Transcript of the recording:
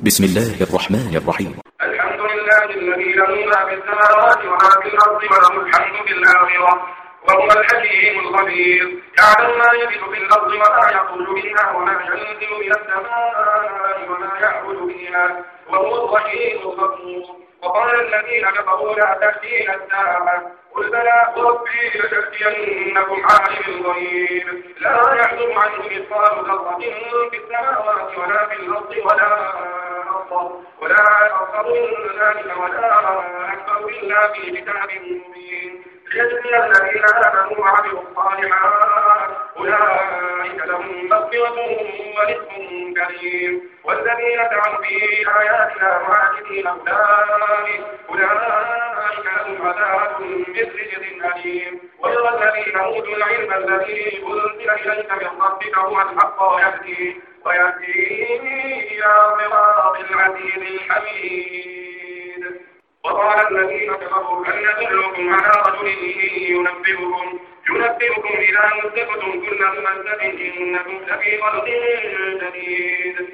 بسم الله الرحمن الرحيم. الحمد لله الذي له ما في السماوات وما في الأرض وله الحمد في الآخرة وهو الحكيم الخبير. يعلم ما يلج في الأرض وما يخرج منها وما ينزل من السماء وما يعرج فيها وهو الرحيم الغفور. وقال الذين كفروا لا تأتينا الساعة قل بلى وربي لتأتينكم عالم الغيب لا يعزب عنه مثقال ذرة في السماوات ولا في الأرض ولا أصغر من ذلك ولا أكبر إلا في كتاب مبين ليجزي الذين آمنوا وعملوا الصالحات أولئك لهم مغفرة ورزق كريم. والذين سعوا في آياتنا معاجزين أولئك لهم عذاب من رجز أليم. ويرى الذين أوتوا العلم الذي أنزل إليك من ربك هو الحق ويهدي إلى صراط العزيز الحميد. وقال الذين كفروا هل ندلكم على رجل ينبئكم إذا مزقتم كل ممزق إنكم لفي خلق جديد.